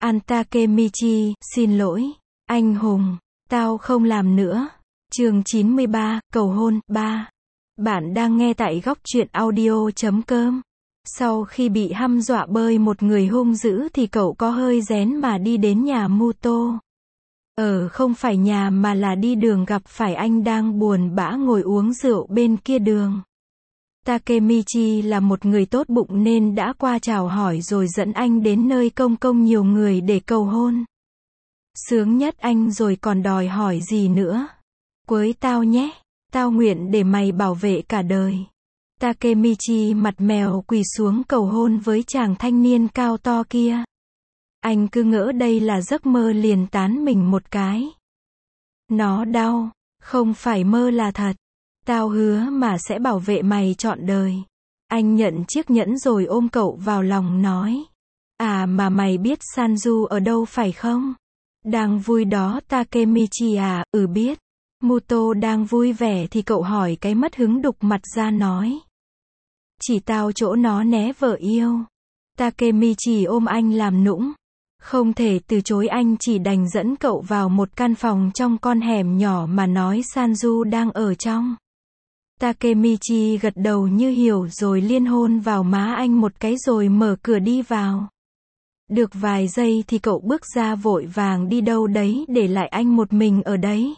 An Takemichi, xin lỗi. Anh hùng. Tao không làm nữa. Chương 93, cầu hôn, 3. Bạn đang nghe tại góc truyện audio.com. Sau khi bị hăm dọa bởi một người hung dữ thì cậu có hơi rén mà đi đến nhà Muto. Không phải nhà mà là đi đường gặp phải anh đang buồn bã ngồi uống rượu bên kia đường. Takemichi là một người tốt bụng nên đã qua chào hỏi rồi dẫn anh đến nơi công cộng nhiều người để cầu hôn. Sướng nhất anh rồi còn đòi hỏi gì nữa. Cưới tao nhé, tao nguyện để mày bảo vệ cả đời. Takemichi mặt mèo quỳ xuống cầu hôn với chàng thanh niên cao to kia. Anh cứ ngỡ đây là giấc mơ liền tán mình một cái. Nó đau, không phải mơ là thật. Tao hứa mà sẽ bảo vệ mày trọn đời. Anh nhận chiếc nhẫn rồi ôm cậu vào lòng nói. À mà mày biết Sanju ở đâu phải không? Đang vui đó Takemichi à, biết. Muto đang vui vẻ thì cậu hỏi cái mất hứng đục mặt ra nói. Chỉ tao chỗ nó né vợ yêu. Takemichi ôm anh làm nũng. Không thể từ chối anh chỉ đành dẫn cậu vào một căn phòng trong con hẻm nhỏ mà nói Sanju đang ở trong. Takemichi gật đầu như hiểu rồi liên hôn vào má anh một cái rồi mở cửa đi vào. Được vài giây thì cậu bước ra vội vàng đi đâu đấy để lại anh một mình ở đấy.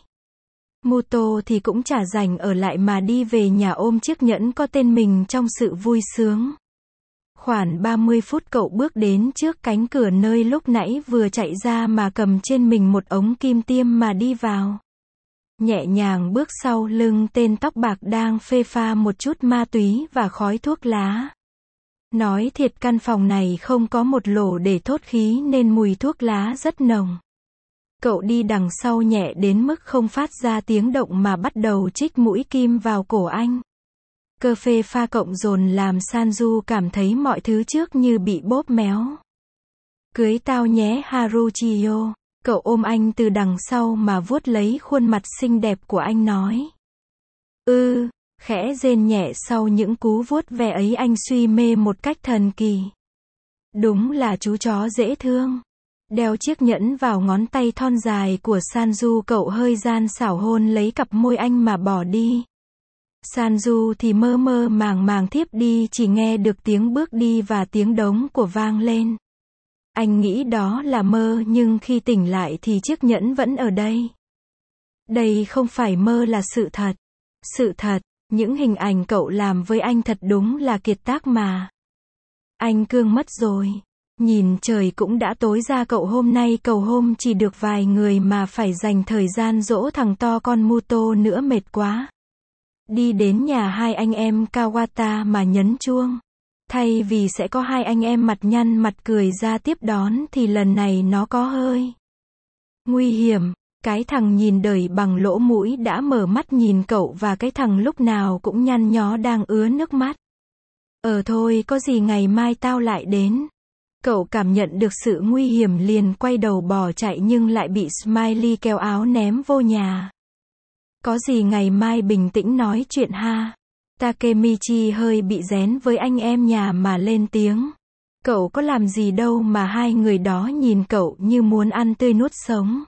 Muto thì cũng chả rảnh ở lại mà đi về nhà ôm chiếc nhẫn có tên mình trong sự vui sướng. Khoảng 30 phút cậu bước đến trước cánh cửa nơi lúc nãy vừa chạy ra mà cầm trên mình một ống kim tiêm mà đi vào. Nhẹ nhàng bước sau lưng tên tóc bạc đang phê pha một chút ma túy và khói thuốc lá. Nói thiệt căn phòng này không có một lỗ để thốt khí nên mùi thuốc lá rất nồng. Cậu đi đằng sau nhẹ đến mức không phát ra tiếng động mà bắt đầu chích mũi kim vào cổ anh. Cơ phê pha cộng dồn làm Sanju cảm thấy mọi thứ trước như bị bóp méo. Cưới tao nhé Haruchiyo. Cậu ôm anh từ đằng sau mà vuốt lấy khuôn mặt xinh đẹp của anh nói. Khẽ rên nhẹ sau những cú vuốt ve ấy anh suy mê một cách thần kỳ. Đúng là chú chó dễ thương. Đeo chiếc nhẫn vào ngón tay thon dài của Sanju cậu hơi gian xảo hôn lấy cặp môi anh mà bỏ đi. Sanju thì mơ mơ màng màng thiếp đi chỉ nghe được tiếng bước đi và tiếng đống của vang lên. Anh nghĩ đó là mơ nhưng khi tỉnh lại thì chiếc nhẫn vẫn ở đây. Đây không phải mơ là sự thật. Sự thật, những hình ảnh cậu làm với anh thật đúng là kiệt tác mà. Anh cương mất rồi. Nhìn trời cũng đã tối ra cậu hôm nay cầu hôn chỉ được vài người mà phải dành thời gian dỗ thằng to con Muto nữa mệt quá. Đi đến nhà hai anh em Kawata mà nhấn chuông. Thay vì sẽ có hai anh em mặt nhăn mặt cười ra tiếp đón thì lần này nó có hơi nguy hiểm. Cái thằng nhìn đời bằng lỗ mũi đã mở mắt nhìn cậu và cái thằng lúc nào cũng nhăn nhó đang ứa nước mắt. Thôi có gì ngày mai tao lại đến. Cậu cảm nhận được sự nguy hiểm liền quay đầu bỏ chạy nhưng lại bị Smiley kéo áo ném vô nhà. Có gì ngày mai bình tĩnh nói chuyện ha. Takemichi hơi bị rén với anh em nhà mà lên tiếng. Cậu có làm gì đâu mà hai người đó nhìn cậu như muốn ăn tươi nuốt sống.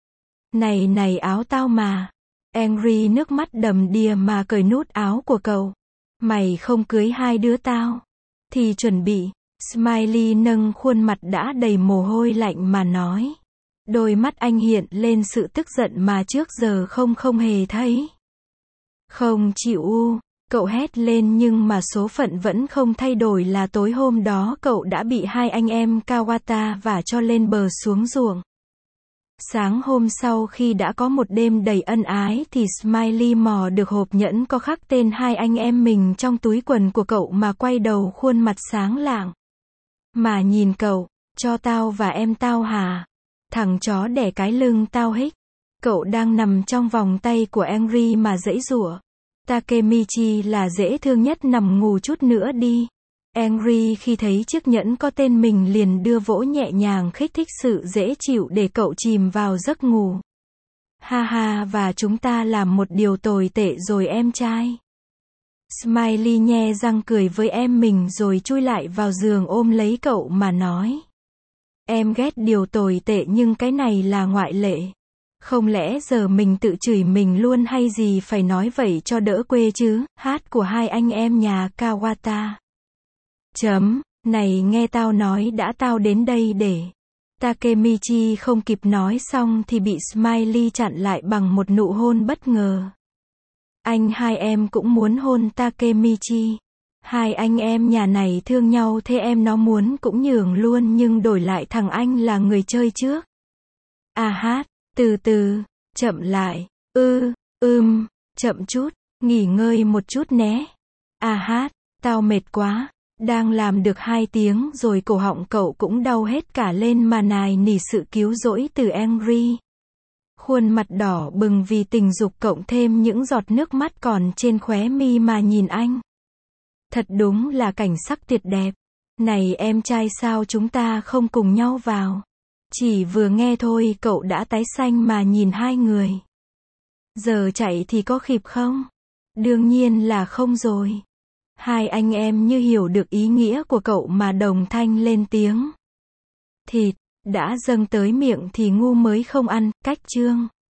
Này áo tao mà. Henry nước mắt đầm đìa mà cởi nút áo của cậu. Mày không cưới hai đứa tao thì chuẩn bị. Smiley nâng khuôn mặt đã đầy mồ hôi lạnh mà nói. Đôi mắt anh hiện lên sự tức giận mà trước giờ không hề thấy. Không chịu cậu hét lên nhưng mà số phận vẫn không thay đổi là tối hôm đó cậu đã bị hai anh em Kawata vả cho lên bờ xuống ruộng. Sáng hôm sau khi đã có một đêm đầy ân ái thì Smiley mò được hộp nhẫn có khắc tên hai anh em mình trong túi quần của cậu mà quay đầu khuôn mặt sáng lạng. Mà nhìn cậu, cho tao và em tao hả? Thằng chó đẻ cái lưng tao hích. Cậu đang nằm trong vòng tay của Henry mà giãy giụa. Takemichi là dễ thương nhất nằm ngủ chút nữa đi. Henry khi thấy chiếc nhẫn có tên mình liền đưa vỗ nhẹ nhàng kích thích sự dễ chịu để cậu chìm vào giấc ngủ. Ha ha và chúng ta làm một điều tồi tệ rồi em trai. Smiley nhe răng cười với em mình rồi chui lại vào giường ôm lấy cậu mà nói. Em ghét điều tồi tệ nhưng cái này là ngoại lệ. Không lẽ giờ mình tự chửi mình luôn hay gì phải nói vậy cho đỡ quê chứ, hát của hai anh em nhà Kawata. Này nghe tao nói đã, tao đến đây để. Takemichi không kịp nói xong thì bị Smiley chặn lại bằng một nụ hôn bất ngờ. Anh hai em cũng muốn hôn Takemichi. Hai anh em nhà này thương nhau thế em nó muốn cũng nhường luôn nhưng đổi lại thằng anh là người chơi trước. Hát, từ từ, chậm lại, chậm chút, nghỉ ngơi một chút né. Hát, tao mệt quá, đang làm được 2 tiếng rồi cổ họng cậu cũng đau hết cả lên mà nài nỉ sự cứu rỗi từ Angry. Khuôn mặt đỏ bừng vì tình dục cộng thêm những giọt nước mắt còn trên khóe mi mà nhìn anh. Thật đúng là cảnh sắc tuyệt đẹp. Này em trai sao chúng ta không cùng nhau vào? Chỉ vừa nghe thôi cậu đã tái xanh mà nhìn hai người. Giờ chạy thì có kịp không? Đương nhiên là không rồi. Hai anh em như hiểu được ý nghĩa của cậu mà đồng thanh lên tiếng. Thịt, đã dâng tới miệng thì ngu mới không ăn, cách chương.